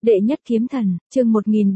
Đệ nhất kiếm thần, chương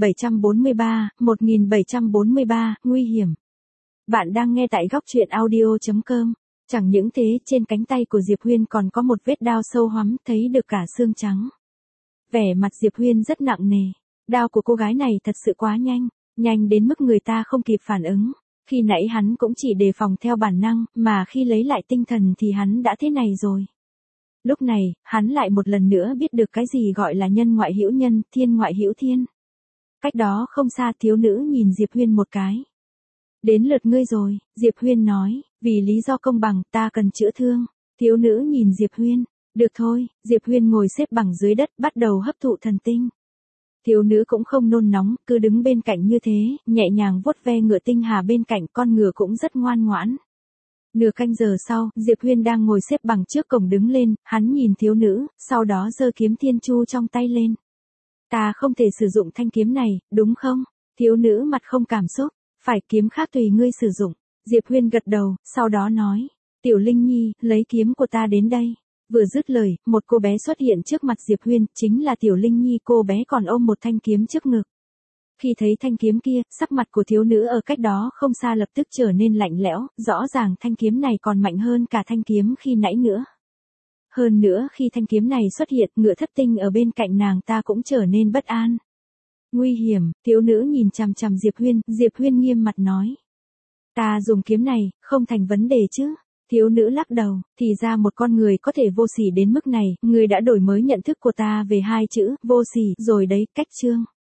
1743, nguy hiểm. Bạn đang nghe tại góc truyện audio.com. Chẳng những thế, trên cánh tay của Diệp Huyên còn có một vết đao sâu hoắm, thấy được cả xương trắng. Vẻ mặt Diệp Huyên rất nặng nề. Đao của cô gái này thật sự quá nhanh, nhanh đến mức người ta không kịp phản ứng. Khi nãy hắn cũng chỉ đề phòng theo bản năng, mà khi lấy lại tinh thần thì hắn đã thế này rồi. Lúc này, hắn lại một lần nữa biết được cái gì gọi là nhân ngoại hữu nhân, thiên ngoại hữu thiên. Cách đó không xa, thiếu nữ nhìn Diệp Huyên một cái. Đến lượt ngươi rồi, Diệp Huyên nói, vì lý do công bằng, ta cần chữa thương. Thiếu nữ nhìn Diệp Huyên, được thôi, Diệp Huyên ngồi xếp bằng dưới đất, bắt đầu hấp thụ thần tinh. Thiếu nữ cũng không nôn nóng, cứ đứng bên cạnh như thế, nhẹ nhàng vuốt ve ngựa tinh hà bên cạnh, con ngựa cũng rất ngoan ngoãn. Nửa canh giờ sau, Diệp Huyên đang ngồi xếp bằng trước cổng đứng lên, hắn nhìn thiếu nữ, sau đó giơ kiếm thiên chu trong tay lên. Ta không thể sử dụng thanh kiếm này, đúng không? Thiếu nữ mặt không cảm xúc, phải, kiếm khác tùy ngươi sử dụng. Diệp Huyên gật đầu, sau đó nói, Tiểu Linh Nhi, lấy kiếm của ta đến đây. Vừa dứt lời, một cô bé xuất hiện trước mặt Diệp Huyên, chính là Tiểu Linh Nhi, cô bé còn ôm một thanh kiếm trước ngực. Khi thấy thanh kiếm kia, sắc mặt của thiếu nữ ở cách đó không xa lập tức trở nên lạnh lẽo, rõ ràng thanh kiếm này còn mạnh hơn cả thanh kiếm khi nãy nữa. Hơn nữa khi thanh kiếm này xuất hiện, ngựa thất tinh ở bên cạnh nàng ta cũng trở nên bất an. Nguy hiểm, thiếu nữ nhìn chằm chằm Diệp Huyên nghiêm mặt nói. Ta dùng kiếm này, không thành vấn đề chứ? Thiếu nữ lắc đầu, thì ra một con người có thể vô sỉ đến mức này, ngươi đã đổi mới nhận thức của ta về hai chữ, vô sỉ, rồi đấy, cách chương.